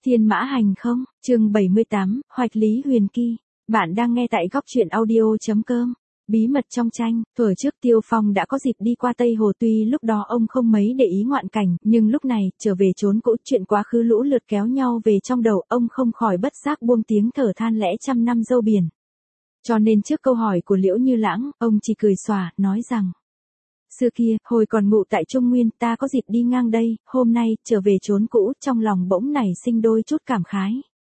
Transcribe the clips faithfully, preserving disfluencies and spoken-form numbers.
Thiên mã hành không, chương bảy mươi tám, Hoạch Lý Huyền Kỳ. Bạn đang nghe tại góc truyện audio.com. Bí mật trong tranh, thuở trước Tiêu Phong đã có dịp đi qua Tây Hồ, tuy lúc đó ông không mấy để ý ngoạn cảnh, nhưng lúc này, trở về chốn cũ, chuyện quá khứ lũ lượt kéo nhau về trong đầu, ông không khỏi bất giác buông tiếng thở than lẽ trăm năm dâu biển. Cho nên trước câu hỏi của Liễu Như Lãng, ông chỉ cười xòa, nói rằng: xưa kia, hồi còn ngụ tại Trung Nguyên, ta có dịp đi ngang đây, hôm nay, trở về chốn cũ, trong lòng bỗng nảy sinh đôi chút cảm khái.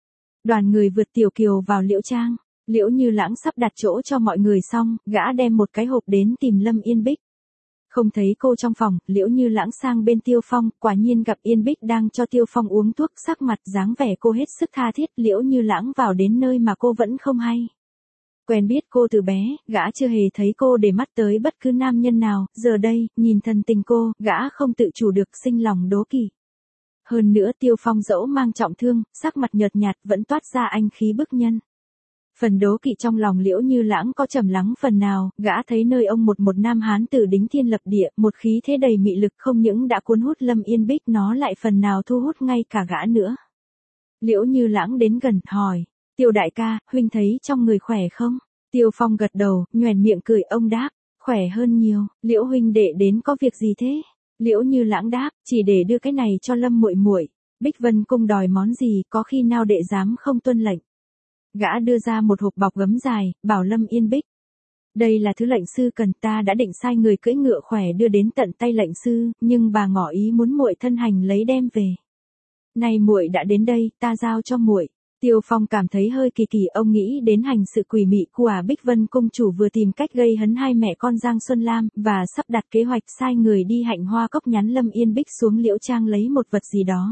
Đoàn người vượt tiểu kiều vào Liễu Trang, Liễu Như Lãng sắp đặt chỗ cho mọi người xong, gã đem một cái hộp đến tìm Lâm Yên Bích. Không thấy cô trong phòng, Liễu Như Lãng sang bên Tiêu Phong, quả nhiên gặp Yên Bích đang cho Tiêu Phong uống thuốc, sắc mặt dáng vẻ cô hết sức tha thiết. Liễu Như Lãng vào đến nơi mà cô vẫn không hay. Quen biết cô từ bé, gã chưa hề thấy cô để mắt tới bất cứ nam nhân nào, giờ đây, nhìn thần tình cô, gã không tự chủ được sinh lòng đố kỵ. Hơn nữa Tiêu Phong dẫu mang trọng thương, sắc mặt nhợt nhạt vẫn toát ra anh khí bức nhân. Phần đố kỵ trong lòng Liễu Như Lãng có trầm lắng phần nào, gã thấy nơi ông một một nam hán tử đính thiên lập địa, một khí thế đầy mị lực không những đã cuốn hút Lâm Yên Bích, nó lại phần nào thu hút ngay cả gã nữa. Liễu Như Lãng đến gần, hỏi: Tiêu đại ca, huynh thấy trong người khỏe không? Tiêu Phong gật đầu, nhoẻn miệng cười, ông đáp: khỏe hơn nhiều. Liễu huynh đệ đến có việc gì thế? Liễu Như Lãng đáp: chỉ để đưa cái này cho Lâm muội muội. Bích Vân cung đòi món gì, có khi nào đệ dám không tuân lệnh? Gã đưa ra một hộp bọc gấm dài, bảo Lâm Yên Bích: đây là thứ lệnh sư cần, ta đã định sai người cưỡi ngựa khỏe đưa đến tận tay lệnh sư, nhưng bà ngỏ ý muốn muội thân hành lấy đem về. Nay muội đã đến đây, ta giao cho muội. Tiêu Phong cảm thấy hơi kỳ kỳ, ông nghĩ đến hành sự quỷ mị của Bích Vân cung chủ vừa tìm cách gây hấn hai mẹ con Giang Xuân Lam, và sắp đặt kế hoạch sai người đi Hạnh Hoa Cốc nhắn Lâm Yên Bích xuống Liễu Trang lấy một vật gì đó.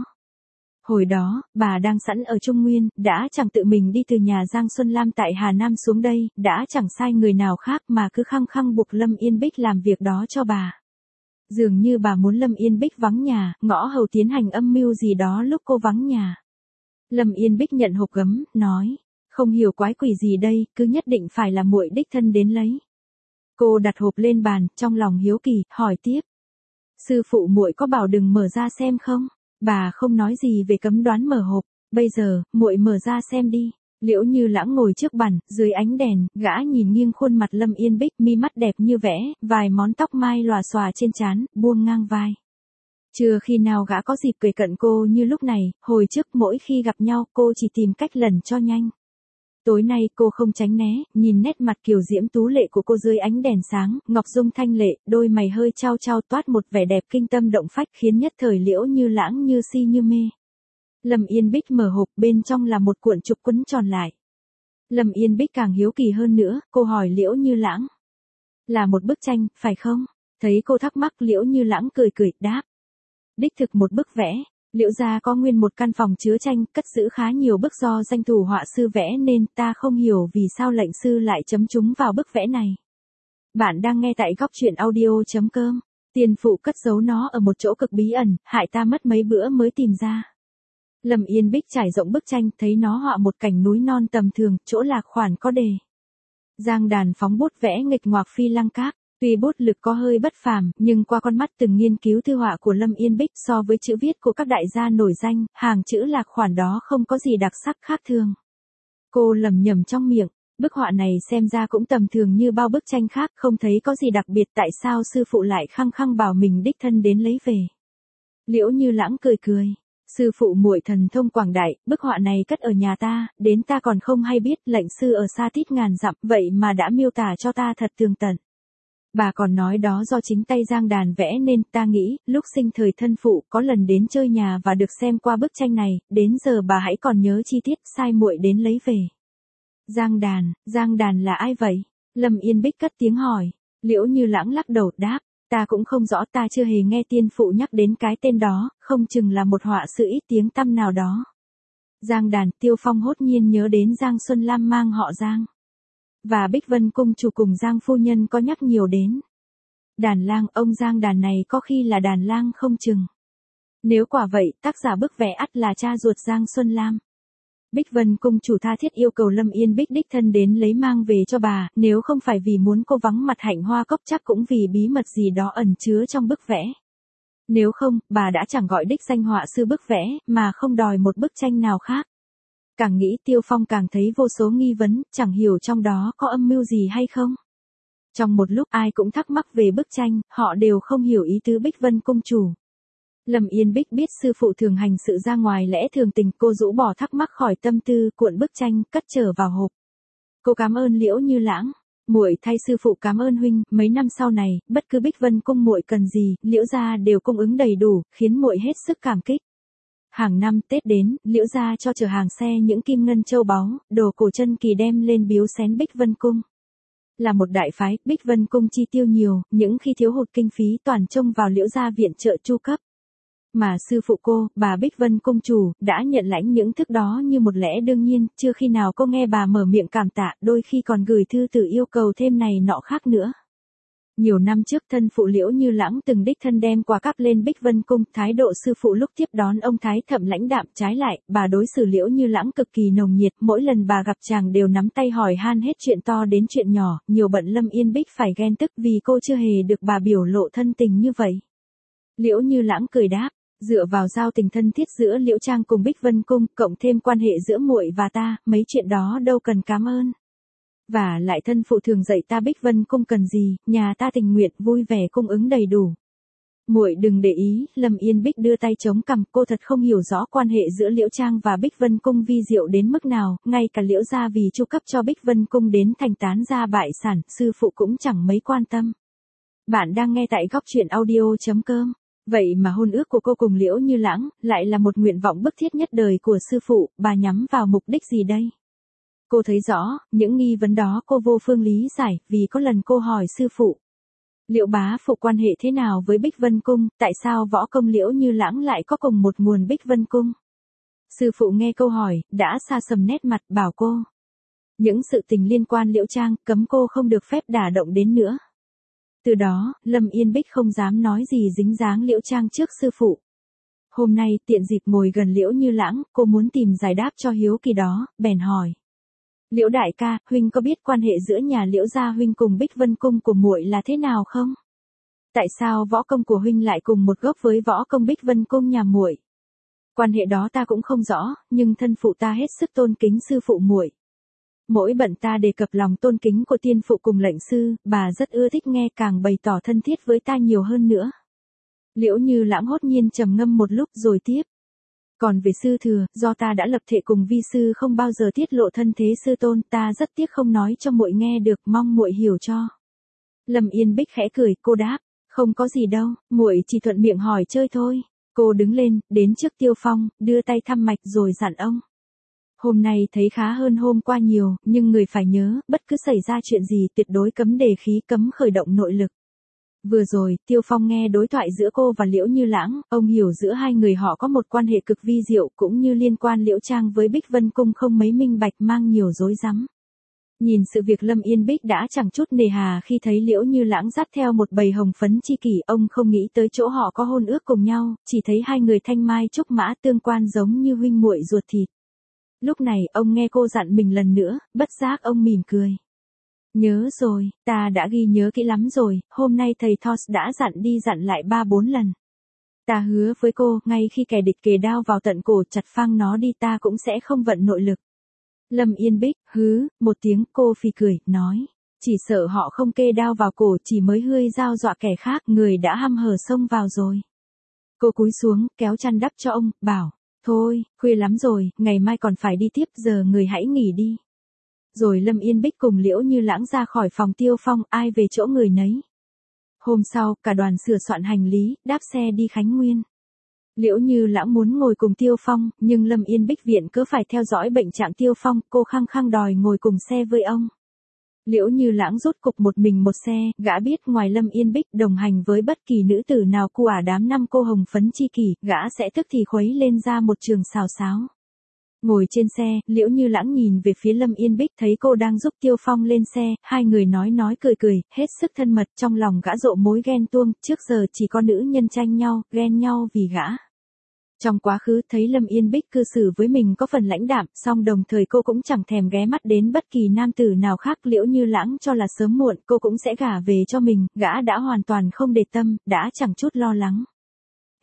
Hồi đó, bà đang sẵn ở Trung Nguyên, đã chẳng tự mình đi từ nhà Giang Xuân Lam tại Hà Nam xuống đây, đã chẳng sai người nào khác mà cứ khăng khăng buộc Lâm Yên Bích làm việc đó cho bà. Dường như bà muốn Lâm Yên Bích vắng nhà, ngõ hầu tiến hành âm mưu gì đó lúc cô vắng nhà. Lâm Yên Bích nhận hộp gấm, nói: không hiểu quái quỷ gì đây, cứ nhất định phải là muội đích thân đến lấy. Cô đặt hộp lên bàn, trong lòng hiếu kỳ, hỏi tiếp: sư phụ muội có bảo đừng mở ra xem không? Bà không nói gì về cấm đoán mở hộp, bây giờ, muội mở ra xem đi. Liễu Như Lãng ngồi trước bàn, dưới ánh đèn, gã nhìn nghiêng khuôn mặt Lâm Yên Bích, mi mắt đẹp như vẽ, vài món tóc mai lòa xòa trên trán, buông ngang vai. Chưa khi nào gã có dịp kề cận cô như lúc này, hồi trước mỗi khi gặp nhau cô chỉ tìm cách lần cho nhanh. Tối nay cô không tránh né, nhìn nét mặt kiều diễm tú lệ của cô dưới ánh đèn sáng, ngọc dung thanh lệ, đôi mày hơi trao trao toát một vẻ đẹp kinh tâm động phách, khiến nhất thời Liễu Như Lãng như si như mê. Lâm Yên Bích mở hộp, bên trong là một cuộn trục quấn tròn lại. Lâm Yên Bích càng hiếu kỳ hơn nữa, cô hỏi Liễu Như Lãng: là một bức tranh, phải không? Thấy cô thắc mắc, Liễu Như Lãng cười cười, đáp: đích thực một bức vẽ. Liễu gia có nguyên một căn phòng chứa tranh, cất giữ khá nhiều bức do danh thủ họa sư vẽ nên ta không hiểu vì sao lệnh sư lại chấm chúng vào bức vẽ này. Bạn đang nghe tại góc truyện audio.com. Tiền phụ cất giấu nó ở một chỗ cực bí ẩn, hại ta mất mấy bữa mới tìm ra. Lâm Yên Bích trải rộng bức tranh, thấy nó họa một cảnh núi non tầm thường, chỗ lạc khoản có đề: Giang Đàn phóng bút vẽ nghịch ngoạc phi lăng các. Tuy bút lực có hơi bất phàm, nhưng qua con mắt từng nghiên cứu thư họa của Lâm Yên Bích, so với chữ viết của các đại gia nổi danh, hàng chữ lạc khoản đó không có gì đặc sắc khác thường. Cô lẩm nhẩm trong miệng, bức họa này xem ra cũng tầm thường như bao bức tranh khác, không thấy có gì đặc biệt, tại sao sư phụ lại khăng khăng bảo mình đích thân đến lấy về? Liễu Như Lãng cười cười: sư phụ muội thần thông quảng đại, bức họa này cất ở nhà ta, đến ta còn không hay biết, lệnh sư ở xa tít ngàn dặm, vậy mà đã miêu tả cho ta thật tường tận. Bà còn nói đó do chính tay Giang Đàn vẽ nên, ta nghĩ, lúc sinh thời thân phụ có lần đến chơi nhà và được xem qua bức tranh này, đến giờ bà hãy còn nhớ chi tiết, sai muội đến lấy về. Giang Đàn, Giang Đàn là ai vậy? Lâm Yên Bích cất tiếng hỏi. Liễu Như Lãng lắc đầu, đáp: ta cũng không rõ, ta chưa hề nghe tiên phụ nhắc đến cái tên đó, không chừng là một họa sư ít tiếng tăm nào đó. Giang Đàn, Tiêu Phong hốt nhiên nhớ đến Giang Xuân Lam mang họ Giang. Và Bích Vân cung chủ cùng Giang phu nhân có nhắc nhiều đến. Đàn lang, ông Giang Đàn này có khi là đàn lang không chừng. Nếu quả vậy, tác giả bức vẽ ắt là cha ruột Giang Xuân Lam. Bích Vân cung chủ tha thiết yêu cầu Lâm Yên Bích đích thân đến lấy mang về cho bà, nếu không phải vì muốn cô vắng mặt Hạnh Hoa Cốc chắc cũng vì bí mật gì đó ẩn chứa trong bức vẽ. Nếu không, bà đã chẳng gọi đích danh họa sư bức vẽ, mà không đòi một bức tranh nào khác. Càng nghĩ Tiêu Phong càng thấy vô số nghi vấn, chẳng hiểu trong đó có âm mưu gì hay không. Trong một lúc ai cũng thắc mắc về bức tranh, họ đều không hiểu ý tứ Bích Vân Cung chủ. Lâm Yên Bích biết sư phụ thường hành sự ra ngoài lẽ thường tình, cô rũ bỏ thắc mắc khỏi tâm tư, cuộn bức tranh, cất trở vào hộp. Cô cảm ơn Liễu Như Lãng. Muội thay sư phụ cảm ơn huynh, mấy năm sau này, bất cứ Bích Vân Cung muội cần gì, Liễu gia đều cung ứng đầy đủ, khiến muội hết sức cảm kích. Hàng năm Tết đến, Liễu gia cho chở hàng xe những kim ngân châu báu, đồ cổ chân kỳ đem lên biếu xén Bích Vân Cung. Là một đại phái, Bích Vân Cung chi tiêu nhiều, những khi thiếu hụt kinh phí toàn trông vào Liễu gia viện trợ chu cấp. Mà sư phụ cô, bà Bích Vân Cung chủ, đã nhận lãnh những thức đó như một lẽ đương nhiên, chưa khi nào cô nghe bà mở miệng cảm tạ, đôi khi còn gửi thư từ yêu cầu thêm này nọ khác nữa. Nhiều năm trước thân phụ Liễu Như Lãng từng đích thân đem quà cáp lên Bích Vân Cung, thái độ sư phụ lúc tiếp đón ông thái thậm lãnh đạm, trái lại, bà đối xử Liễu Như Lãng cực kỳ nồng nhiệt, mỗi lần bà gặp chàng đều nắm tay hỏi han hết chuyện to đến chuyện nhỏ, nhiều bận Lâm Yên Bích phải ghen tức vì cô chưa hề được bà biểu lộ thân tình như vậy. Liễu Như Lãng cười đáp, dựa vào giao tình thân thiết giữa Liễu Trang cùng Bích Vân Cung, cộng thêm quan hệ giữa muội và ta, mấy chuyện đó đâu cần cảm ơn. Và lại thân phụ thường dạy ta Bích Vân Cung cần gì, nhà ta tình nguyện vui vẻ cung ứng đầy đủ. Muội đừng để ý, Lâm Yên Bích đưa tay chống cằm, cô thật không hiểu rõ quan hệ giữa Liễu Trang và Bích Vân Cung vi diệu đến mức nào, ngay cả Liễu gia vì chu cấp cho Bích Vân Cung đến thành tán gia bại sản, sư phụ cũng chẳng mấy quan tâm. Bạn đang nghe tại góc truyện audio chấm com. Vậy mà hôn ước của cô cùng Liễu Như Lãng, lại là một nguyện vọng bức thiết nhất đời của sư phụ, bà nhắm vào mục đích gì đây? Cô thấy rõ, những nghi vấn đó cô vô phương lý giải, vì có lần cô hỏi sư phụ. Liệu bá phụ quan hệ thế nào với Bích Vân Cung, tại sao võ công Liễu Như Lãng lại có cùng một nguồn Bích Vân Cung? Sư phụ nghe câu hỏi, đã xa sầm nét mặt, bảo cô. Những sự tình liên quan Liễu Trang, cấm cô không được phép đả động đến nữa. Từ đó, Lâm Yên Bích không dám nói gì dính dáng Liễu Trang trước sư phụ. Hôm nay, tiện dịp ngồi gần Liễu Như Lãng, cô muốn tìm giải đáp cho hiếu kỳ đó, bèn hỏi. Liễu đại ca, huynh có biết quan hệ giữa nhà Liễu gia huynh cùng Bích Vân Cung của muội là thế nào không? Tại sao võ công của huynh lại cùng một gốc với võ công Bích Vân Cung nhà muội? Quan hệ đó ta cũng không rõ, nhưng thân phụ ta hết sức tôn kính sư phụ muội. Mỗi bận ta đề cập lòng tôn kính của tiên phụ cùng lệnh sư, bà rất ưa thích nghe, càng bày tỏ thân thiết với ta nhiều hơn nữa. Liễu Như Lãng hốt nhiên trầm ngâm một lúc rồi tiếp. Còn về sư thừa, do ta đã lập thệ cùng vi sư không bao giờ tiết lộ thân thế sư tôn, ta rất tiếc không nói cho muội nghe được, mong muội hiểu cho. Lâm Yên Bích khẽ cười, cô đáp, không có gì đâu, muội chỉ thuận miệng hỏi chơi thôi. Cô đứng lên, đến trước Tiêu Phong, đưa tay thăm mạch rồi dặn ông. Hôm nay thấy khá hơn hôm qua nhiều, nhưng người phải nhớ, bất cứ xảy ra chuyện gì tuyệt đối cấm đề khí, cấm khởi động nội lực. Vừa rồi, Tiêu Phong nghe đối thoại giữa cô và Liễu Như Lãng, ông hiểu giữa hai người họ có một quan hệ cực vi diệu, cũng như liên quan Liễu Trang với Bích Vân Cung không mấy minh bạch, mang nhiều rối rắm. Nhìn sự việc Lâm Yên Bích đã chẳng chút nề hà khi thấy Liễu Như Lãng dắt theo một bầy hồng phấn chi kỷ, ông không nghĩ tới chỗ họ có hôn ước cùng nhau, chỉ thấy hai người thanh mai trúc mã tương quan giống như huynh muội ruột thịt. Lúc này, ông nghe cô dặn mình lần nữa, bất giác ông mỉm cười. Nhớ rồi, ta đã ghi nhớ kỹ lắm rồi, hôm nay thầy Thos đã dặn đi dặn lại ba bốn lần. Ta hứa với cô, ngay khi kẻ địch kề đao vào tận cổ chặt phang nó đi ta cũng sẽ không vận nội lực. Lâm Yên Bích, hứ, một tiếng, cô phì cười, nói. Chỉ sợ họ không kê đao vào cổ, chỉ mới hươi dao dọa kẻ khác, người đã hăm hở xông vào rồi. Cô cúi xuống, kéo chăn đắp cho ông, bảo. Thôi, khuya lắm rồi, ngày mai còn phải đi tiếp, giờ người hãy nghỉ đi. Rồi Lâm Yên Bích cùng Liễu Như Lãng ra khỏi phòng Tiêu Phong, ai về chỗ người nấy. Hôm sau, cả đoàn sửa soạn hành lý, đáp xe đi Khánh Nguyên. Liễu Như Lãng muốn ngồi cùng Tiêu Phong, nhưng Lâm Yên Bích viện cớ phải theo dõi bệnh trạng Tiêu Phong, cô khăng khăng đòi ngồi cùng xe với ông. Liễu Như Lãng rốt cục một mình một xe, gã biết ngoài Lâm Yên Bích đồng hành với bất kỳ nữ tử nào của ả đám năm cô hồng phấn chi kỷ, gã sẽ tức thì khuấy lên ra một trường xào xáo. Ngồi trên xe, Liễu Như Lãng nhìn về phía Lâm Yên Bích, thấy cô đang giúp Tiêu Phong lên xe, hai người nói nói cười cười, hết sức thân mật, trong lòng gã rộ mối ghen tuông, trước giờ chỉ có nữ nhân tranh nhau, ghen nhau vì gã. Trong quá khứ thấy Lâm Yên Bích cư xử với mình có phần lãnh đạm, song đồng thời cô cũng chẳng thèm ghé mắt đến bất kỳ nam tử nào khác. Liễu Như Lãng cho là sớm muộn cô cũng sẽ gả về cho mình, gã đã hoàn toàn không để tâm, đã chẳng chút lo lắng.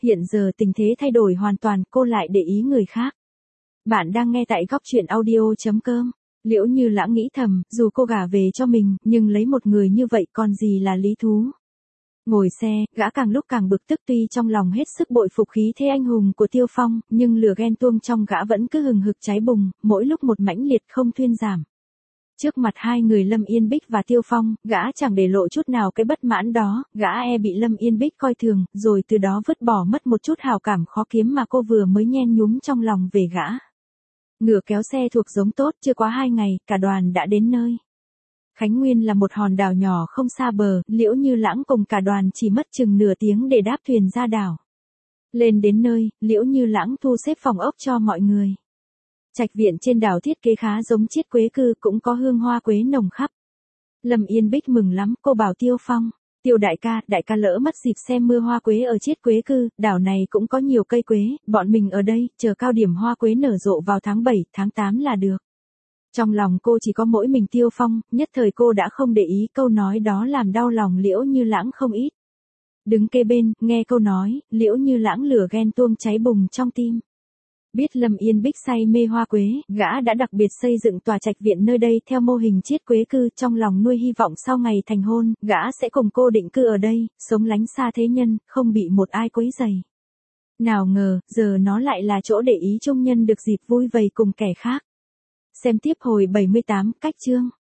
Hiện giờ tình thế thay đổi hoàn toàn, cô lại để ý người khác. Bạn đang nghe tại góc chuyện audio.com. Liễu Như Lãng nghĩ thầm, dù cô gả về cho mình, nhưng lấy một người như vậy còn gì là lý thú. Ngồi xe, gã càng lúc càng bực tức, tuy trong lòng hết sức bội phục khí thế anh hùng của Tiêu Phong, nhưng lửa ghen tuông trong gã vẫn cứ hừng hực cháy bùng, mỗi lúc một mãnh liệt không thuyên giảm. Trước mặt hai người Lâm Yên Bích và Tiêu Phong, gã chẳng để lộ chút nào cái bất mãn đó, gã e bị Lâm Yên Bích coi thường, rồi từ đó vứt bỏ mất một chút hào cảm khó kiếm mà cô vừa mới nhen nhúm trong lòng về gã. Ngựa kéo xe thuộc giống tốt, chưa quá hai ngày, cả đoàn đã đến nơi. Khánh Nguyên là một hòn đảo nhỏ không xa bờ, Liễu Như Lãng cùng cả đoàn chỉ mất chừng nửa tiếng để đáp thuyền ra đảo. Lên đến nơi, Liễu Như Lãng thu xếp phòng ốc cho mọi người. Trạch viện trên đảo thiết kế khá giống chiết quế cư, cũng có hương hoa quế nồng khắp. Lâm Yên Bích mừng lắm, cô bảo Tiêu Phong, Tiêu đại ca, đại ca lỡ mất dịp xem mưa hoa quế ở chiết quế cư, đảo này cũng có nhiều cây quế, bọn mình ở đây, chờ cao điểm hoa quế nở rộ vào tháng bảy, tháng tám là được. Trong lòng cô chỉ có mỗi mình Tiêu Phong, nhất thời cô đã không để ý, câu nói đó làm đau lòng Liễu Như Lãng không ít. Đứng kế bên, nghe câu nói, Liễu Như Lãng lửa ghen tuông cháy bùng trong tim. Biết Lâm Yên Bích say mê hoa quế, gã đã đặc biệt xây dựng tòa trạch viện nơi đây theo mô hình chiết quế cư, trong lòng nuôi hy vọng sau ngày thành hôn, gã sẽ cùng cô định cư ở đây, sống lánh xa thế nhân, không bị một ai quấy rầy. Nào ngờ, giờ nó lại là chỗ để ý trung nhân được dịp vui vầy cùng kẻ khác. Xem tiếp hồi bảy mươi tám, cách chương.